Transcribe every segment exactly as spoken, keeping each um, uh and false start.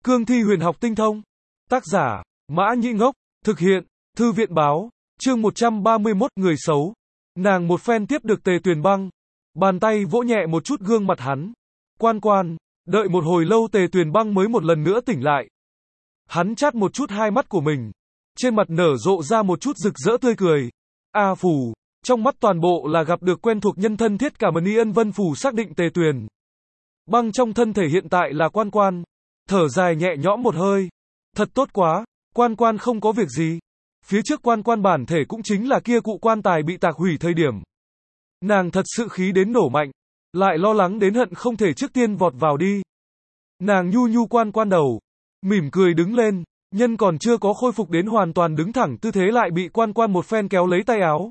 Cương thi huyền học tinh thông. Tác giả, Mã Nhĩ Ngốc. Thực hiện, Thư viện báo. Chương một trăm ba mươi mốt, người xấu. Nàng một phen tiếp được Tề Tuyền Băng. Bàn tay vỗ nhẹ một chút gương mặt hắn. Quan quan, đợi một hồi lâu Tề Tuyền Băng mới một lần nữa tỉnh lại. Hắn chát một chút hai mắt của mình. Trên mặt nở rộ ra một chút rực rỡ tươi cười. A Phù, trong mắt toàn bộ là gặp được quen thuộc nhân thân thiết cả Mani Ân Vân Phù xác định Tề Tuyền Băng trong thân thể hiện tại là quan quan. Thở dài nhẹ nhõm một hơi. Thật tốt quá, quan quan không có việc gì. Phía trước quan quan bản thể cũng chính là kia cụ quan tài bị tạc hủy thời điểm. Nàng thật sự khí đến nổ mạnh, lại lo lắng đến hận không thể trước tiên vọt vào đi. Nàng nhu nhu quan quan đầu, mỉm cười đứng lên, nhân còn chưa có khôi phục đến hoàn toàn đứng thẳng tư thế lại bị quan quan một phen kéo lấy tay áo.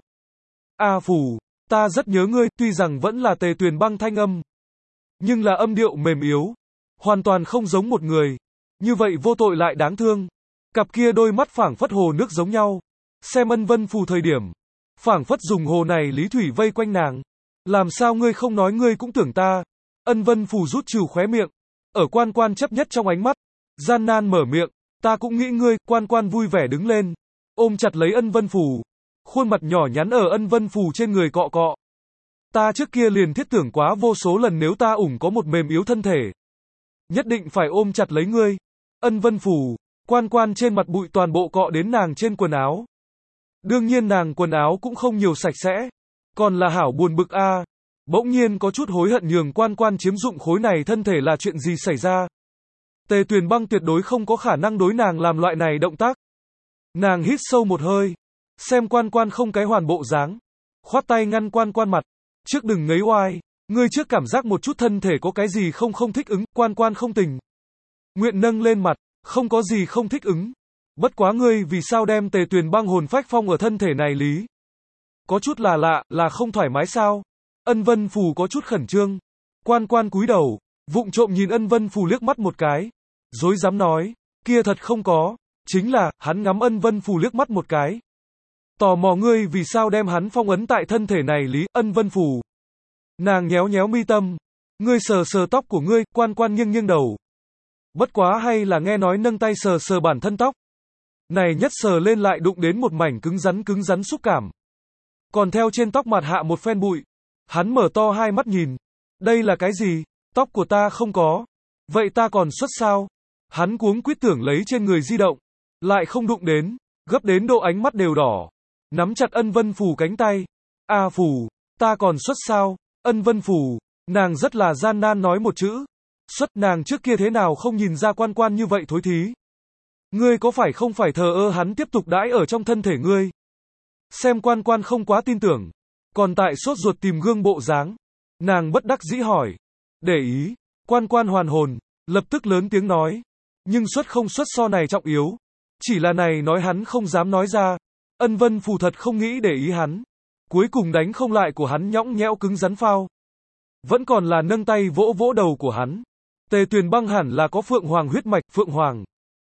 A Phù, ta rất nhớ ngươi, tuy rằng vẫn là Tề Tuyền Băng thanh âm, nhưng là âm điệu mềm yếu, hoàn toàn không giống một người. Như vậy vô tội lại đáng thương. Cặp kia đôi mắt phảng phất hồ nước giống nhau. Xem Ân Vân Phù thời điểm, phảng phất dùng hồ này lý thủy vây quanh nàng. Làm sao ngươi không nói ngươi cũng tưởng ta. Ân Vân Phù rút trừ khóe miệng, ở quan quan chấp nhất trong ánh mắt, gian nan mở miệng, ta cũng nghĩ ngươi. Quan quan vui vẻ đứng lên, ôm chặt lấy Ân Vân Phù, khuôn mặt nhỏ nhắn ở Ân Vân Phù trên người cọ cọ. Ta trước kia liền thiết tưởng quá vô số lần nếu ta ủng có một mềm yếu thân thể, nhất định phải ôm chặt lấy ngươi. Ân Vân Phù, quan quan trên mặt bụi toàn bộ cọ đến nàng trên quần áo. Đương nhiên nàng quần áo cũng không nhiều sạch sẽ, còn là hảo buồn bực a. À. Bỗng nhiên có chút hối hận nhường quan quan chiếm dụng khối này thân thể là chuyện gì xảy ra. Tề Tuyền Băng tuyệt đối không có khả năng đối nàng làm loại này động tác. Nàng hít sâu một hơi, xem quan quan không cái hoàn bộ dáng, khoát tay ngăn quan quan mặt, trước đừng ngấy oai, ngươi trước cảm giác một chút thân thể có cái gì không không thích ứng. Quan quan không tình nguyện nâng lên mặt, không có gì không thích ứng. Bất quá ngươi vì sao đem Tề Tuyền Băng hồn phách phong ở thân thể này lý? Có chút là lạ, là không thoải mái sao? Ân Vân Phù có chút khẩn trương. Quan quan cúi đầu, vụng trộm nhìn Ân Vân Phù liếc mắt một cái, dối dám nói, kia thật không có, chính là, hắn ngắm Ân Vân Phù liếc mắt một cái. Tò mò ngươi vì sao đem hắn phong ấn tại thân thể này lý? Ân Vân Phù. Nàng nhéo nhéo mi tâm, ngươi sờ sờ tóc của ngươi. Quan quan nghiêng nghiêng đầu. Bất quá hay là nghe nói nâng tay sờ sờ bản thân tóc. Này nhất sờ lên lại đụng đến một mảnh cứng rắn cứng rắn xúc cảm. Còn theo trên tóc mặt hạ một phen bụi. Hắn mở to hai mắt nhìn. Đây là cái gì? Tóc của ta không có. Vậy ta còn xuất sao? Hắn cuống quýt tưởng lấy trên người di động. Lại không đụng đến. Gấp đến độ ánh mắt đều đỏ. Nắm chặt Ân Vân Phù cánh tay. A Phù, ta còn xuất sao? Ân Vân Phù, nàng rất là gian nan nói một chữ. Xuất. Nàng trước kia thế nào không nhìn ra quan quan như vậy thối thí. Ngươi có phải không phải thờ ơ hắn tiếp tục đãi ở trong thân thể ngươi? Xem quan quan không quá tin tưởng, còn tại sốt ruột tìm gương bộ dáng. Nàng bất đắc dĩ hỏi. Để ý. Quan quan hoàn hồn, lập tức lớn tiếng nói. Nhưng xuất không xuất so này trọng yếu. Chỉ là này nói hắn không dám nói ra. Ân Vân Phù thật không nghĩ để ý hắn. Cuối cùng đánh không lại của hắn nhõng nhẽo cứng rắn phao. Vẫn còn là nâng tay vỗ vỗ đầu của hắn. Tề Tuyền Băng hẳn là có Phượng Hoàng huyết mạch. Phượng Hoàng.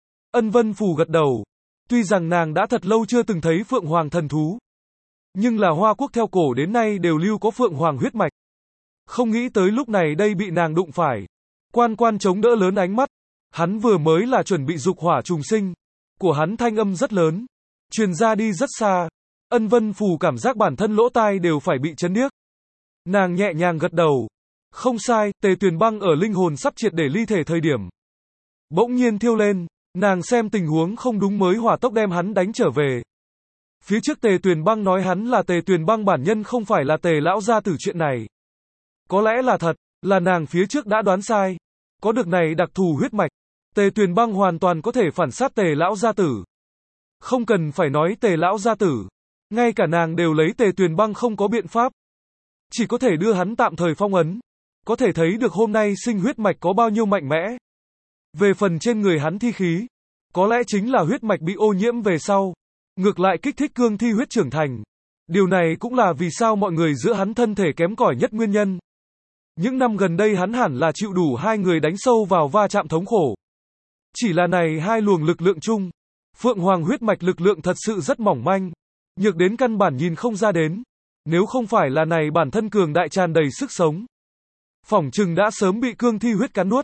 Ân Vân Phù gật đầu. Tuy rằng nàng đã thật lâu chưa từng thấy Phượng Hoàng thần thú, nhưng là Hoa Quốc theo cổ đến nay đều lưu có Phượng Hoàng huyết mạch. Không nghĩ tới lúc này đây bị nàng đụng phải. Quan quan chống đỡ lớn ánh mắt. Hắn vừa mới là chuẩn bị dục hỏa trùng sinh. Của hắn thanh âm rất lớn, truyền ra đi rất xa. Ân Vân Phù cảm giác bản thân lỗ tai đều phải bị chấn điếc. Nàng nhẹ nhàng gật đầu. Không sai, Tề Tuyền Băng ở linh hồn sắp triệt để ly thể thời điểm, bỗng nhiên thiêu lên. Nàng xem tình huống không đúng mới hỏa tốc đem hắn đánh trở về. Phía trước Tề Tuyền Băng nói hắn là Tề Tuyền Băng bản nhân không phải là Tề lão gia tử chuyện này. Có lẽ là thật, là nàng phía trước đã đoán sai. Có được này đặc thù huyết mạch, Tề Tuyền Băng hoàn toàn có thể phản sát Tề lão gia tử. Không cần phải nói Tề lão gia tử, ngay cả nàng đều lấy Tề Tuyền Băng không có biện pháp. Chỉ có thể đưa hắn tạm thời phong ấn. Có thể thấy được hôm nay sinh huyết mạch có bao nhiêu mạnh mẽ. Về phần trên người hắn thi khí, có lẽ chính là huyết mạch bị ô nhiễm về sau, ngược lại kích thích cương thi huyết trưởng thành. Điều này cũng là vì sao mọi người giữa hắn thân thể kém cỏi nhất nguyên nhân. Những năm gần đây hắn hẳn là chịu đủ hai người đánh sâu vào va chạm thống khổ. Chỉ là này hai luồng lực lượng chung, Phượng Hoàng huyết mạch lực lượng thật sự rất mỏng manh, nhược đến căn bản nhìn không ra đến. Nếu không phải là này bản thân cường đại tràn đầy sức sống, phỏng chừng đã sớm bị cương thi huyết cắn nuốt.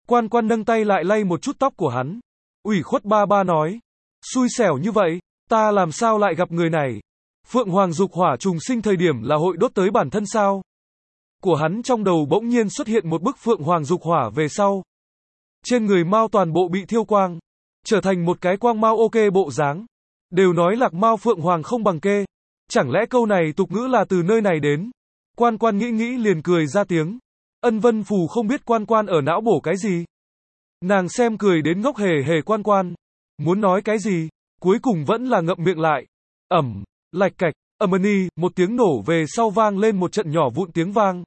Quan Quan nâng tay lại lay một chút tóc của hắn. Ủy khuất ba ba nói. Xui xẻo như vậy, ta làm sao lại gặp người này? Phượng Hoàng dục hỏa trùng sinh thời điểm là hội đốt tới bản thân sao? Của hắn trong đầu bỗng nhiên xuất hiện một bức Phượng Hoàng dục hỏa về sau. Trên người Mao toàn bộ bị thiêu quang, trở thành một cái quang Mao ok bộ dáng. Đều nói lạc Mao Phượng Hoàng không bằng kê. Chẳng lẽ câu này tục ngữ là từ nơi này đến? Quan Quan nghĩ nghĩ liền cười ra tiếng. Ân Vân Phù không biết Quan Quan ở não bổ cái gì. Nàng xem cười đến ngốc hề hề Quan Quan. Muốn nói cái gì, cuối cùng vẫn là ngậm miệng lại. Ẩm, lạch cạch, âm-ni, một tiếng nổ về sau vang lên một trận nhỏ vụn tiếng vang.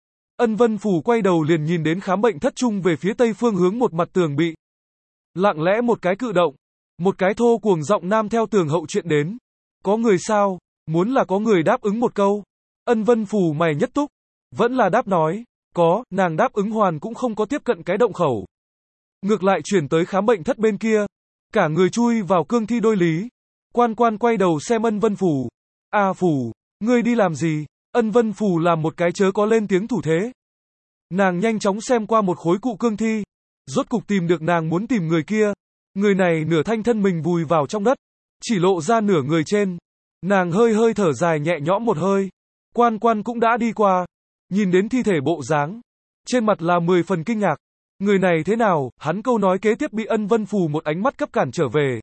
Ân Vân Phù quay đầu liền nhìn đến khám bệnh thất trung về phía tây phương hướng một mặt tường bị. Lặng lẽ một cái cự động. Một cái thô cuồng giọng nam theo tường hậu chuyện đến. Có người sao? Muốn là có người đáp ứng một câu. Ân Vân Phù mày nhất túc. Vẫn là đáp nói. Có, nàng đáp ứng hoàn cũng không có tiếp cận cái động khẩu. Ngược lại chuyển tới khám bệnh thất bên kia. Cả người chui vào cương thi đôi lý. Quan Quan quay đầu xem Ân Vân Phù. À Phù, ngươi đi làm gì? Ân Vân Phù làm một cái chớ có lên tiếng thủ thế. Nàng nhanh chóng xem qua một khối cụ cương thi. Rốt cục tìm được nàng muốn tìm người kia. Người này nửa thanh thân mình vùi vào trong đất. Chỉ lộ ra nửa người trên. Nàng hơi hơi thở dài nhẹ nhõm một hơi. Quan Quan cũng đã đi qua. Nhìn đến thi thể bộ dáng. Trên mặt là mười phần kinh ngạc. Người này thế nào? Hắn câu nói kế tiếp bị Ân Vân Phù một ánh mắt cấp cản trở về.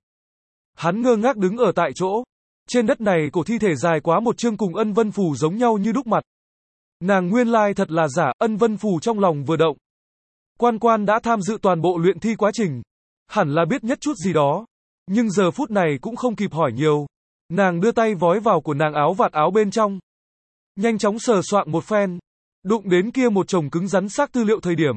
Hắn ngơ ngác đứng ở tại chỗ. Trên đất này cổ thi thể dài quá một chương cùng Ân Vân Phù giống nhau như đúc mặt. Nàng nguyên lai thật là giả. Ân Vân Phù trong lòng vừa động. Quan Quan đã tham dự toàn bộ luyện thi quá trình. Hẳn là biết nhất chút gì đó. Nhưng giờ phút này cũng không kịp hỏi nhiều. Nàng đưa tay vói vào của nàng áo vạt áo bên trong. Nhanh chóng sờ soạng một phen. Đụng đến kia một chồng cứng rắn xác tư liệu thời điểm.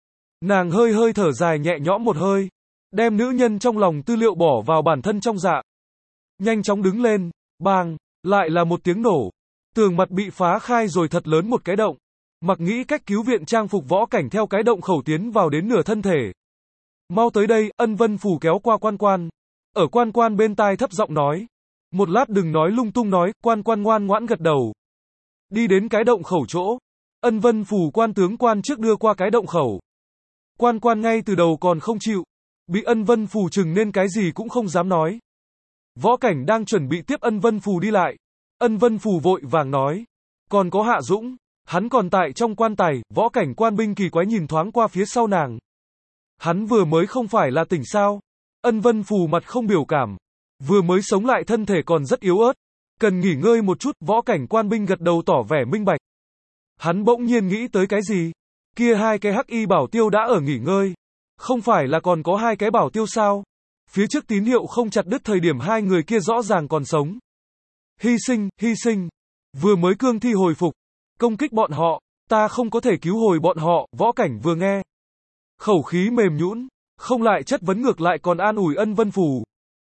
Nàng hơi hơi thở dài nhẹ nhõm một hơi. Đem nữ nhân trong lòng tư liệu bỏ vào bản thân trong dạ. Nhanh chóng đứng lên. Bang. Lại là một tiếng nổ. Tường mặt bị phá khai rồi thật lớn một cái động. Mặc nghĩ cách cứu viện trang phục võ cảnh theo cái động khẩu tiến vào đến nửa thân thể. Mau tới đây, Ân Vân Phù kéo qua Quan Quan. Ở Quan Quan bên tai thấp giọng nói. Một lát đừng nói lung tung nói, Quan Quan ngoan ngoãn gật đầu. Đi đến cái động khẩu chỗ. Ân Vân Phù quan tướng quan trước đưa qua cái động khẩu. Quan Quan ngay từ đầu còn không chịu. Bị Ân Vân Phù chừng nên cái gì cũng không dám nói. Võ cảnh đang chuẩn bị tiếp Ân Vân Phù đi lại. Ân Vân Phù vội vàng nói. Còn có Hạ Dũng. Hắn còn tại trong quan tài. Võ cảnh quan binh kỳ quái nhìn thoáng qua phía sau nàng. Hắn vừa mới không phải là tỉnh sao? Ân Vân Phù mặt không biểu cảm. Vừa mới sống lại thân thể còn rất yếu ớt. Cần nghỉ ngơi một chút. Võ cảnh quan binh gật đầu tỏ vẻ minh bạch. Hắn bỗng nhiên nghĩ tới cái gì? Kia hai cái hắc y bảo tiêu đã ở nghỉ ngơi. Không phải là còn có hai cái bảo tiêu sao? Phía trước tín hiệu không chặt đứt thời điểm hai người kia rõ ràng còn sống. Hy sinh, hy sinh. Vừa mới cương thi hồi phục. Công kích bọn họ. Ta không có thể cứu hồi bọn họ. Võ cảnh vừa nghe. Khẩu khí mềm nhũn. Không lại chất vấn ngược lại còn an ủi Ân Vân Phù.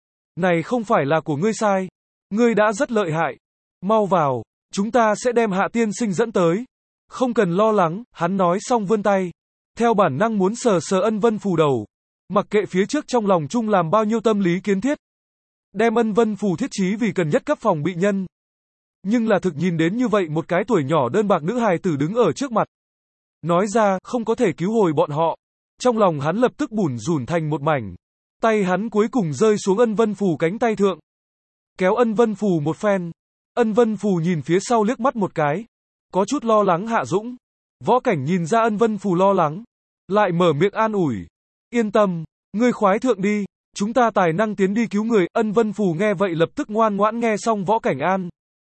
Này không phải là của ngươi sai. Ngươi đã rất lợi hại. Mau vào. Chúng ta sẽ đem Hạ tiên sinh dẫn tới. Không cần lo lắng. Hắn nói xong vươn tay. Theo bản năng muốn sờ sờ Ân Vân Phù đầu. Mặc kệ phía trước trong lòng chung làm bao nhiêu tâm lý kiến thiết. Đem Ân Vân Phù thiết trí vì cần nhất cấp phòng bị nhân. Nhưng là thực nhìn đến như vậy một cái tuổi nhỏ đơn bạc nữ hài tử đứng ở trước mặt. Nói ra không có thể cứu hồi bọn họ. Trong lòng hắn lập tức bủn rủn thành một mảnh. Tay hắn cuối cùng rơi xuống Ân Vân Phù cánh tay thượng. Kéo Ân Vân Phù một phen. Ân Vân Phù nhìn phía sau liếc mắt một cái. Có chút lo lắng Hạ Dũng. Võ cảnh nhìn ra Ân Vân Phù lo lắng. Lại mở miệng an ủi. Yên tâm, ngươi khoái thượng đi. Chúng ta tài năng tiến đi cứu người. Ân Vân Phù nghe vậy lập tức ngoan ngoãn nghe xong Võ cảnh an.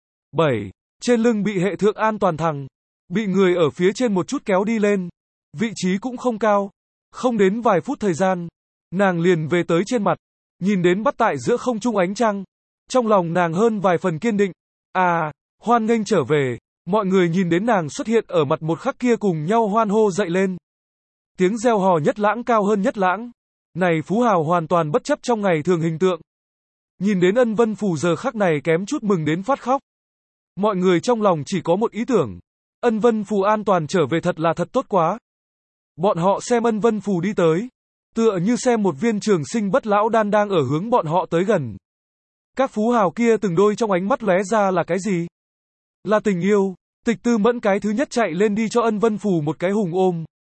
bảy. Trên lưng bị hệ thượng an toàn thằng. Bị người ở phía trên một chút kéo đi lên. Vị trí cũng không cao. Không đến vài phút thời gian. Nàng liền về tới trên mặt. Nhìn đến bắt tại giữa không trung ánh trăng. Trong lòng nàng hơn vài phần kiên định. À, hoan nghênh trở về. Mọi người nhìn đến nàng xuất hiện ở mặt một khắc kia cùng nhau hoan hô dậy lên. Tiếng reo hò nhất lãng cao hơn nhất lãng. Này phú hào hoàn toàn bất chấp trong ngày thường hình tượng. Nhìn đến Ân Vân Phù giờ khắc này kém chút mừng đến phát khóc. Mọi người trong lòng chỉ có một ý tưởng. Ân Vân Phù an toàn trở về thật là thật tốt quá. Bọn họ xem Ân Vân Phù đi tới. Tựa như xem một viên trường sinh bất lão đan đang ở hướng bọn họ tới gần. Các phú hào kia từng đôi trong ánh mắt lóe ra là cái gì? Là tình yêu. Tịch Tư Mẫn cái thứ nhất chạy lên đi cho Ân Vân Phù một cái hùng ôm.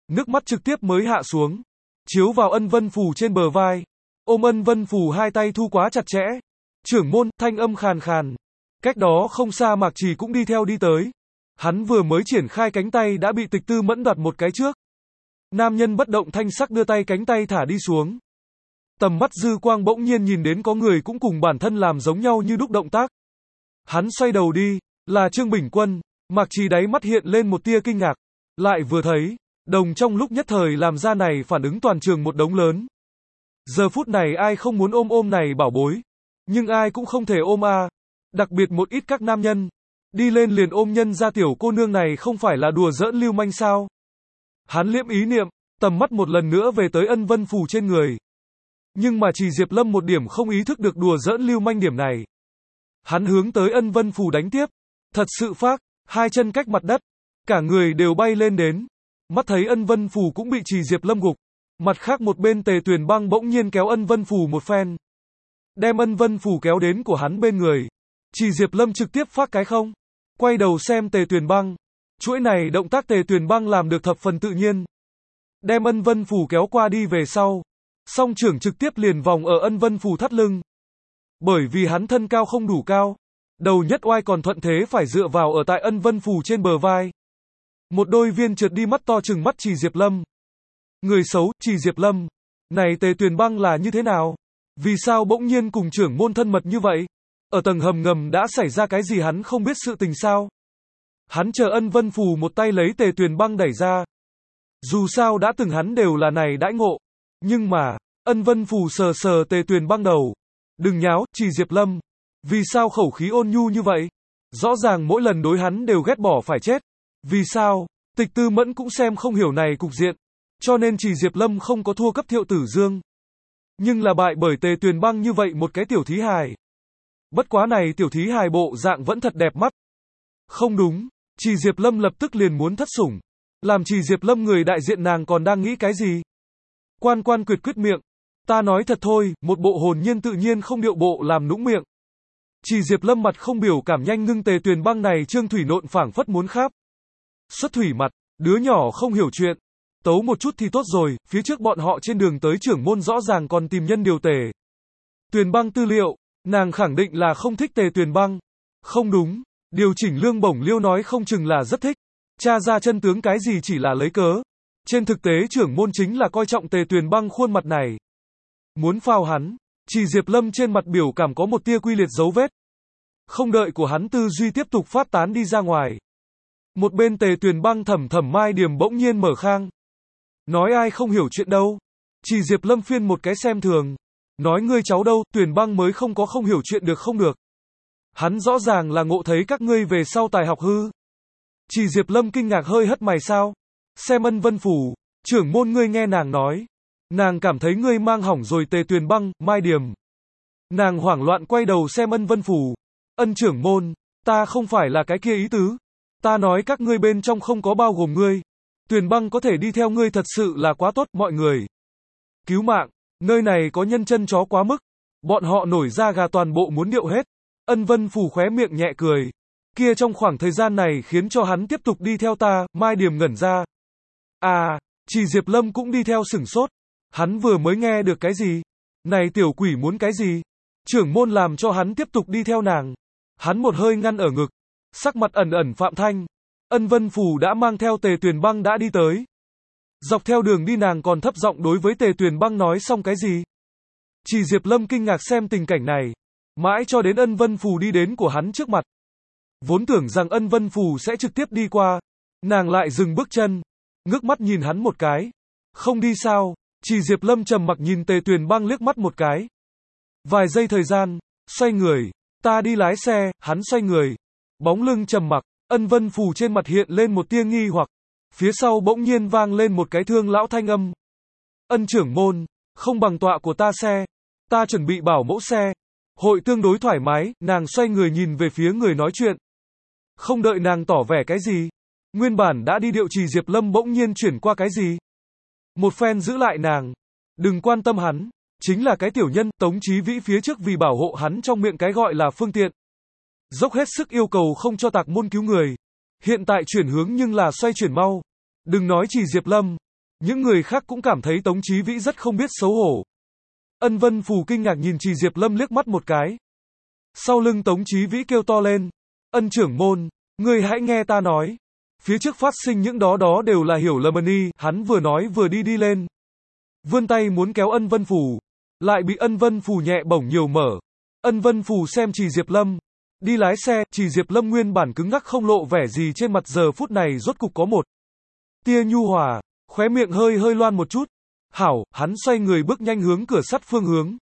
Nước mắt trực tiếp mới hạ xuống, chiếu vào ân vân phù trên bờ vai. Ôm ân vân phù hai tay thu quá chặt chẽ. Trưởng môn, thanh âm khàn khàn. Cách đó không xa Mạc Trì cũng đi theo đi tới. Hắn vừa mới triển khai cánh tay đã bị Tịch Tư Mẫn đoạt một cái trước. Nam nhân bất động thanh sắc đưa tay cánh tay thả đi xuống. Tầm mắt dư quang bỗng nhiên nhìn đến có người cũng cùng bản thân làm giống nhau như đúc động tác. Hắn xoay đầu đi, là Trương Bình Quân. Mạc Trì đáy mắt hiện lên một tia kinh ngạc. Lại vừa thấy, đồng trong lúc nhất thời làm ra này phản ứng toàn trường một đống lớn. Giờ phút này ai không muốn ôm ôm này bảo bối. Nhưng ai cũng không thể ôm a. Đặc biệt một ít các nam nhân. Đi lên liền ôm nhân ra tiểu cô nương này không phải là đùa giỡn lưu manh sao. Hắn liễm ý niệm, tầm mắt một lần nữa về tới ân vân phù trên người. Nhưng mà chỉ Diệp Lâm một điểm không ý thức được đùa giỡn lưu manh điểm này. Hắn hướng tới ân vân phù đánh tiếp. Thật sự phác, hai chân cách mặt đất. Cả người đều bay lên đến. Mắt thấy ân vân phù cũng bị chỉ Diệp Lâm gục. Mặt khác một bên Tề Tuyền Băng bỗng nhiên kéo ân vân phù một phen. Đem ân vân phù kéo đến của hắn bên người. Chỉ Diệp Lâm trực tiếp phát cái không. Quay đầu xem Tề Tuyền Băng. Chuỗi này động tác Tề Tuyền Băng làm được thập phần tự nhiên. Đem ân vân phù kéo qua đi về sau. Song trưởng trực tiếp liền vòng ở ân vân phù thắt lưng. Bởi vì hắn thân cao không đủ cao. Đầu nhất oai còn thuận thế phải dựa vào ở tại ân vân phù trên bờ vai. Một đôi viên trượt đi mắt to chừng mắt Chỉ Diệp Lâm. Người xấu, Chỉ Diệp Lâm. Này Tề Tuyền Băng là như thế nào? Vì sao bỗng nhiên cùng trưởng môn thân mật như vậy? Ở tầng hầm ngầm đã xảy ra cái gì hắn không biết sự tình sao? Hắn chờ ân vân phù một tay lấy Tề Tuyền Băng đẩy ra. Dù sao đã từng hắn đều là này đãi ngộ. Nhưng mà, ân vân phù sờ sờ Tề Tuyền Băng đầu. Đừng nháo, Chỉ Diệp Lâm. Vì sao khẩu khí ôn nhu như vậy? Rõ ràng mỗi lần đối hắn đều ghét bỏ phải chết. Vì sao? Tịch Tư Mẫn cũng xem không hiểu này cục diện. Cho nên Chỉ Diệp Lâm không có thua cấp Thiệu Tử Dương. Nhưng là bại bởi Tề Tuyền Băng như vậy một cái tiểu thí hài. Bất quá này tiểu thí hài bộ dạng vẫn thật đẹp mắt. Không đúng, Chỉ Diệp Lâm lập tức liền muốn thất sủng. Làm Chỉ Diệp Lâm người đại diện nàng còn đang nghĩ cái gì? Quan Quan quyệt quyết miệng. Ta nói thật thôi, một bộ hồn nhiên tự nhiên không điệu bộ làm nũng miệng. Chỉ Diệp Lâm mặt không biểu cảm nhanh ngưng Tề Tuyền Băng này trương thủy nộn phảng phất muốn kháp. Xuất thủy mặt, đứa nhỏ không hiểu chuyện. Tấu một chút thì tốt rồi, phía trước bọn họ trên đường tới trưởng môn rõ ràng còn tìm nhân điều tề. Tuyền Băng tư liệu, nàng khẳng định là không thích Tề Tuyền Băng. Không đúng, điều chỉnh lương bổng liêu nói không chừng là rất thích. Tra ra chân tướng cái gì chỉ là lấy cớ. Trên thực tế trưởng môn chính là coi trọng Tề Tuyền Băng khuôn mặt này. Muốn phao hắn, Chỉ Diệp Lâm trên mặt biểu cảm có một tia quy liệt dấu vết. Không đợi của hắn tư duy tiếp tục phát tán đi ra ngoài. Một bên Tề Tuyền Băng thầm thầm mai điểm bỗng nhiên mở khang. Nói ai không hiểu chuyện đâu. Chỉ Diệp Lâm phiên một cái xem thường. Nói ngươi cháu đâu, Tuyền Băng mới không có không hiểu chuyện được không được. Hắn rõ ràng là ngộ thấy các ngươi về sau tài học hư. Chỉ Diệp Lâm kinh ngạc hơi hất mày sao. Xem ân vân phủ, trưởng môn ngươi nghe nàng nói. Nàng cảm thấy ngươi mang hỏng rồi Tề Tuyền Băng, mai điểm. Nàng hoảng loạn quay đầu xem ân vân phủ. Ân trưởng môn, ta không phải là cái kia ý tứ. Ta nói các ngươi bên trong không có bao gồm ngươi. Tuyền Băng có thể đi theo ngươi thật sự là quá tốt, mọi người. Cứu mạng, nơi này có nhân chân chó quá mức. Bọn họ nổi ra gà toàn bộ muốn điệu hết. Ân vân phủ khóe miệng nhẹ cười. Kia trong khoảng thời gian này khiến cho hắn tiếp tục đi theo ta, mai điểm ngẩn ra. À, Chỉ Diệp Lâm cũng đi theo sửng sốt. Hắn vừa mới nghe được cái gì? Này tiểu quỷ muốn cái gì? Trưởng môn làm cho hắn tiếp tục đi theo nàng. Hắn một hơi ngăn ở ngực. Sắc mặt ẩn ẩn Phạm Thanh. Ân vân phủ đã mang theo Tề Tuyền Băng đã đi tới. Dọc theo đường đi nàng còn thấp giọng đối với Tề Tuyền Băng nói xong cái gì? Chỉ Diệp Lâm kinh ngạc xem tình cảnh này. Mãi cho đến ân vân phù đi đến của hắn trước mặt. Vốn tưởng rằng ân vân phù sẽ trực tiếp đi qua. Nàng lại dừng bước chân. Ngước mắt nhìn hắn một cái. Không đi sao? Chỉ Diệp Lâm trầm mặc nhìn Tề Tuyền Băng liếc mắt một cái. Vài giây thời gian. Xoay người. Ta đi lái xe. Hắn xoay người. Bóng lưng trầm mặc. Ân vân phù trên mặt hiện lên một tia nghi hoặc. Phía sau bỗng nhiên vang lên một cái thương lão thanh âm. Ân trưởng môn. Không bằng tọa của ta xe. Ta chuẩn bị bảo mẫu xe. Hội tương đối thoải mái. Nàng xoay người nhìn về phía người nói chuyện. Không đợi nàng tỏ vẻ cái gì. Nguyên bản đã đi điệu Chỉ Diệp Lâm bỗng nhiên chuyển qua cái gì. Một phen giữ lại nàng. Đừng quan tâm hắn. Chính là cái tiểu nhân Tống Chí Vĩ phía trước vì bảo hộ hắn trong miệng cái gọi là phương tiện. Dốc hết sức yêu cầu không cho tạc môn cứu người. Hiện tại chuyển hướng nhưng là xoay chuyển mau. Đừng nói Chỉ Diệp Lâm. Những người khác cũng cảm thấy Tống Chí Vĩ rất không biết xấu hổ. Ân Vân Phù kinh ngạc nhìn Trì Diệp Lâm liếc mắt một cái. Sau lưng Tống Chí Vĩ kêu to lên. Ân trưởng môn, ngươi hãy nghe ta nói. Phía trước phát sinh những đó đó đều là hiểu lầm đi, hắn vừa nói vừa đi đi lên. Vươn tay muốn kéo Ân Vân Phù, lại bị Ân Vân Phù nhẹ bổng nhiều mở. Ân Vân Phù xem Trì Diệp Lâm, đi lái xe, Trì Diệp Lâm nguyên bản cứng ngắc không lộ vẻ gì trên mặt giờ phút này rốt cục có một tia nhu hòa, khóe miệng hơi hơi loan một chút. Hảo, hắn xoay người bước nhanh hướng cửa sắt phương hướng.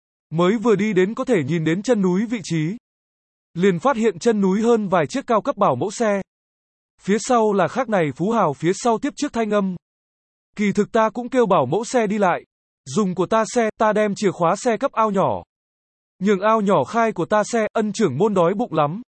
Mới vừa đi đến có thể nhìn đến chân núi vị trí. Liền phát hiện chân núi hơn vài chiếc cao cấp bảo mẫu xe. Phía sau là khác này phú hào phía sau tiếp trước thanh âm. Kỳ thực ta cũng kêu bảo mẫu xe đi lại. Dùng của ta xe, ta đem chìa khóa xe cấp ao nhỏ. Nhường ao nhỏ khai của ta xe, Ân trưởng môn đói bụng lắm.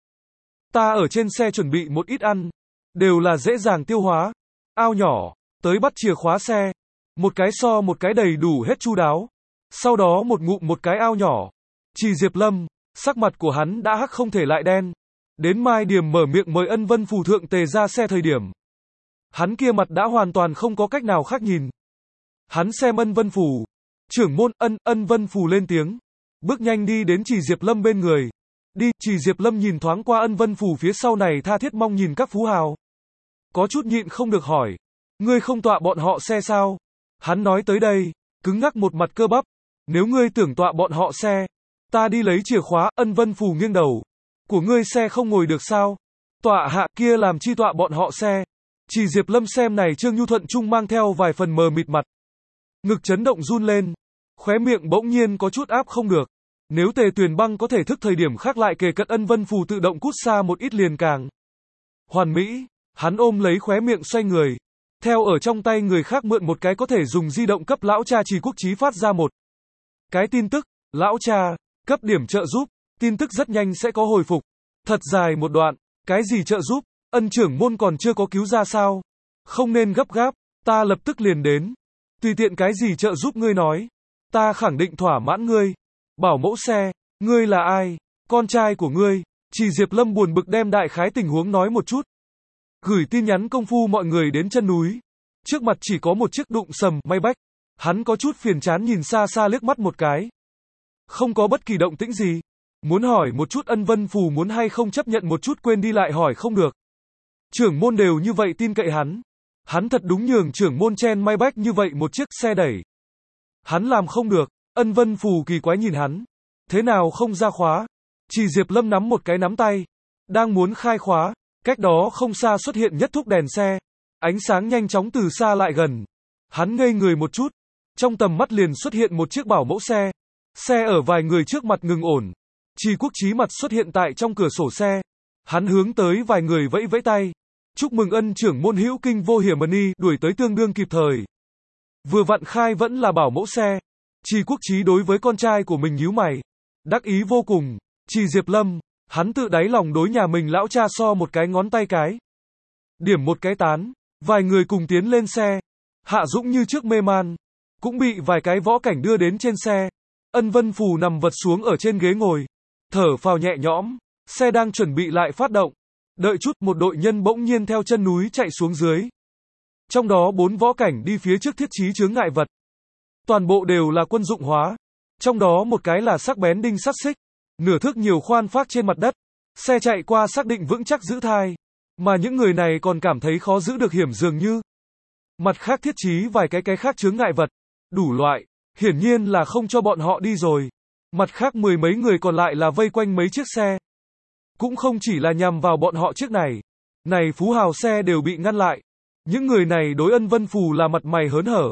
Ta ở trên xe chuẩn bị một ít ăn. Đều là dễ dàng tiêu hóa. Ao nhỏ, tới bắt chìa khóa xe. Một cái so một cái đầy đủ hết chu đáo. Sau đó một ngụm một cái ao nhỏ. Trì Diệp Lâm, sắc mặt của hắn đã hắc không thể lại đen. Đến Mai Điểm mở miệng mời Ân Vân Phù thượng tề ra xe thời điểm. Hắn kia mặt đã hoàn toàn không có cách nào khác nhìn. Hắn xem Ân Vân Phù. Trưởng môn, Ân, Ân Vân Phù lên tiếng. Bước nhanh đi đến Trì Diệp Lâm bên người. Đi, Trì Diệp Lâm nhìn thoáng qua Ân Vân Phù phía sau này tha thiết mong nhìn các phú hào. Có chút nhịn không được hỏi. Ngươi không tọa bọn họ xe sao? Hắn nói tới đây, cứng ngắc một mặt cơ bắp. Nếu ngươi tưởng tọa bọn họ xe, ta đi lấy chìa khóa. Ân Vân Phù nghiêng đầu. Của ngươi xe không ngồi được sao? Tọa hạ kia làm chi tọa bọn họ xe? Trì Diệp Lâm xem này Trương Nhu Thuận Trung mang theo vài phần mờ mịt mặt. Ngực chấn động run lên. Khóe miệng bỗng nhiên có chút áp không được. Nếu Tề Tuyền Băng có thể thức thời điểm khác lại kề cận Ân Vân Phù tự động cút xa một ít liền càng hoàn mỹ. Hắn ôm lấy khóe miệng xoay người. Theo ở trong tay người khác mượn một cái có thể dùng di động cấp lão cha Trì Quốc Chí phát ra một cái tin tức. Lão cha, cấp điểm trợ giúp. Tin tức rất nhanh sẽ có hồi phục. Thật dài một đoạn. Cái gì trợ giúp? Ân trưởng môn còn chưa có cứu ra sao? Không nên gấp gáp. Ta lập tức liền đến. Tùy tiện cái gì trợ giúp ngươi nói. Ta khẳng định thỏa mãn ngươi. Bảo mẫu xe. Ngươi là ai? Con trai của ngươi. Trì Diệp Lâm buồn bực đem đại khái tình huống nói một chút. Gửi tin nhắn công phu mọi người đến chân núi. Trước mặt chỉ có một chiếc đụng sầm may bách. Hắn có chút phiền chán nhìn xa xa liếc mắt một cái. Không có bất kỳ động tĩnh gì. Muốn hỏi một chút Ân Vân Phù muốn hay không chấp nhận một chút quên đi lại hỏi không được. Trưởng môn đều như vậy tin cậy hắn. Hắn thật đúng nhường trưởng môn chen may bách như vậy một chiếc xe đẩy. Hắn làm không được. Ân Vân Phù kỳ quái nhìn hắn. Thế nào không ra khóa? Trì Diệp Lâm nắm một cái nắm tay. Đang muốn khai khóa. Cách đó không xa xuất hiện nhất thúc đèn xe. Ánh sáng nhanh chóng từ xa lại gần. Hắn ngây người một chút. Trong tầm mắt liền xuất hiện một chiếc bảo mẫu xe. Xe ở vài người trước mặt ngừng ổn. Trì Quốc Chí mặt xuất hiện tại trong cửa sổ xe. Hắn hướng tới vài người vẫy vẫy tay. Chúc mừng Ân trưởng môn hữu kinh vô hiểm ân, đuổi tới tương đương kịp thời. Vừa vặn khai vẫn là bảo mẫu xe. Trì Quốc Chí đối với con trai của mình nhíu mày. Đắc ý vô cùng. Trì Diệp Lâm, hắn tự đáy lòng đối nhà mình lão cha so một cái ngón tay cái. Điểm một cái tán. Vài người cùng tiến lên xe. Hạ Dũng như trước mê man. Cũng bị vài cái võ cảnh đưa đến trên xe. Ân Vân Phù nằm vật xuống ở trên ghế ngồi. Thở phào nhẹ nhõm. Xe đang chuẩn bị lại phát động. Đợi chút, một đội nhân bỗng nhiên theo chân núi chạy xuống dưới. Trong đó bốn võ cảnh đi phía trước thiết trí chướng ngại vật. Toàn bộ đều là quân dụng hóa. Trong đó một cái là sắc bén đinh sắt xích. Nửa thước nhiều khoan phác trên mặt đất. Xe chạy qua xác định vững chắc giữ thai. Mà những người này còn cảm thấy khó giữ được hiểm dường như. Mặt khác thiết trí vài cái cái khác chướng ngại vật. Đủ loại. Hiển nhiên là không cho bọn họ đi rồi. Mặt khác mười mấy người còn lại là vây quanh mấy chiếc xe. Cũng không chỉ là nhằm vào bọn họ chiếc này. Này phú hào xe đều bị ngăn lại. Những người này đối Ân Vân Phù là mặt mày hớn hở.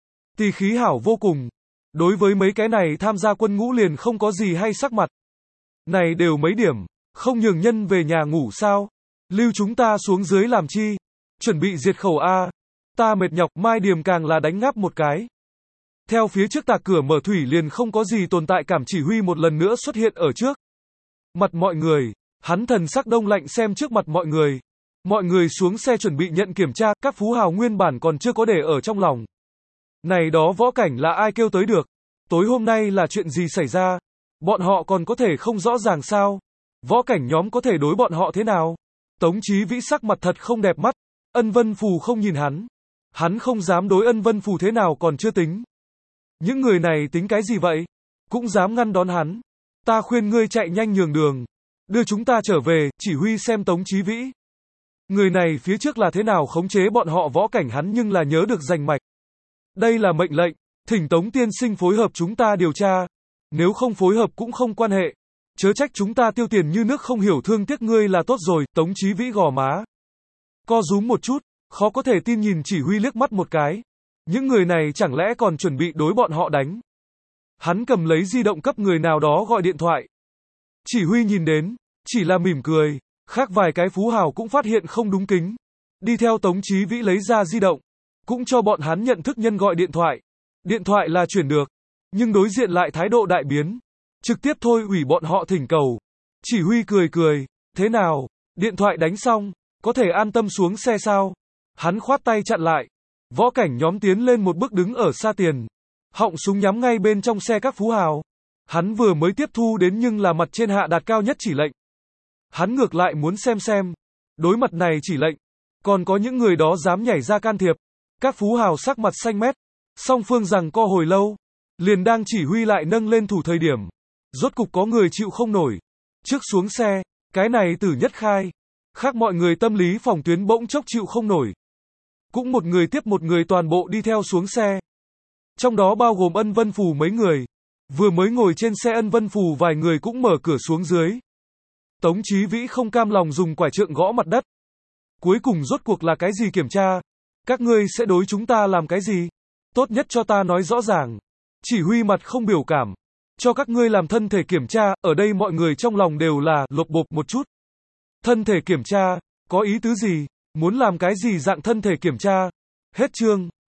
Tỳ khí hảo vô cùng. Đối với mấy cái này tham gia quân ngũ liền không có gì hay sắc mặt. Này đều mấy điểm. Không nhường nhân về nhà ngủ sao? Lưu chúng ta xuống dưới làm chi? Chuẩn bị diệt khẩu A. Ta mệt nhọc, Mai Điềm càng là đánh ngáp một cái. Theo phía trước tạc cửa mở thủy liền không có gì tồn tại cảm chỉ huy một lần nữa xuất hiện ở trước mặt mọi người. Hắn thần sắc đông lạnh xem trước mặt mọi người. Mọi người xuống xe chuẩn bị nhận kiểm tra, các phú hào nguyên bản còn chưa có để ở trong lòng. Này đó võ cảnh là ai kêu tới được? Tối hôm nay là chuyện gì xảy ra? Bọn họ còn có thể không rõ ràng sao? Võ cảnh nhóm có thể đối bọn họ thế nào? Tống Chí Vĩ sắc mặt thật không đẹp mắt. Ân Vân Phù không nhìn hắn. Hắn không dám đối Ân Vân Phù thế nào còn chưa tính. Những người này tính cái gì vậy? Cũng dám ngăn đón hắn. Ta khuyên ngươi chạy nhanh nhường đường. Đưa chúng ta trở về, chỉ huy xem Tống Chí Vĩ. Người này phía trước là thế nào khống chế bọn họ võ cảnh hắn nhưng là nhớ được rành mạch. Đây là mệnh lệnh, thỉnh Tống tiên sinh phối hợp chúng ta điều tra. Nếu không phối hợp cũng không quan hệ. Chớ trách chúng ta tiêu tiền như nước không hiểu thương tiếc ngươi là tốt rồi, Tống Chí Vĩ gò má. Co rúm một chút, khó có thể tin nhìn chỉ huy liếc mắt một cái. Những người này chẳng lẽ còn chuẩn bị đối bọn họ đánh. Hắn cầm lấy di động cấp người nào đó gọi điện thoại. Chỉ huy nhìn đến, chỉ là mỉm cười, khác vài cái phú hào cũng phát hiện không đúng kính. Đi theo Tống Chí Vĩ lấy ra di động, cũng cho bọn hắn nhận thức nhân gọi điện thoại. Điện thoại là chuyển được, nhưng đối diện lại thái độ đại biến. Trực tiếp thôi ủy bọn họ thỉnh cầu. Chỉ huy cười cười, thế nào, điện thoại đánh xong, có thể an tâm xuống xe sao? Hắn khoát tay chặn lại. Võ cảnh nhóm tiến lên một bước đứng ở xa tiền. Họng súng nhắm ngay bên trong xe các phú hào. Hắn vừa mới tiếp thu đến nhưng là mặt trên hạ đạt cao nhất chỉ lệnh. Hắn ngược lại muốn xem xem. Đối mặt này chỉ lệnh. Còn có những người đó dám nhảy ra can thiệp. Các phú hào sắc mặt xanh mét. Song phương rằng co hồi lâu. Liền đang chỉ huy lại nâng lên thủ thời điểm. Rốt cục có người chịu không nổi. Trước xuống xe. Cái này tử nhất khai. Khác mọi người tâm lý phòng tuyến bỗng chốc chịu không nổi. Cũng một người tiếp một người toàn bộ đi theo xuống xe. Trong đó bao gồm Ân Vân Phù mấy người. Vừa mới ngồi trên xe Ân Vân Phù vài người cũng mở cửa xuống dưới. Tống Chí Vĩ không cam lòng dùng quải trượng gõ mặt đất. Cuối cùng rốt cuộc là cái gì kiểm tra? Các ngươi sẽ đối chúng ta làm cái gì? Tốt nhất cho ta nói rõ ràng. Chỉ huy mặt không biểu cảm. Cho các ngươi làm thân thể kiểm tra, ở đây mọi người trong lòng đều là lột bột một chút. Thân thể kiểm tra, có ý tứ gì? Muốn làm cái gì dạng thân thể kiểm tra? Hết chương.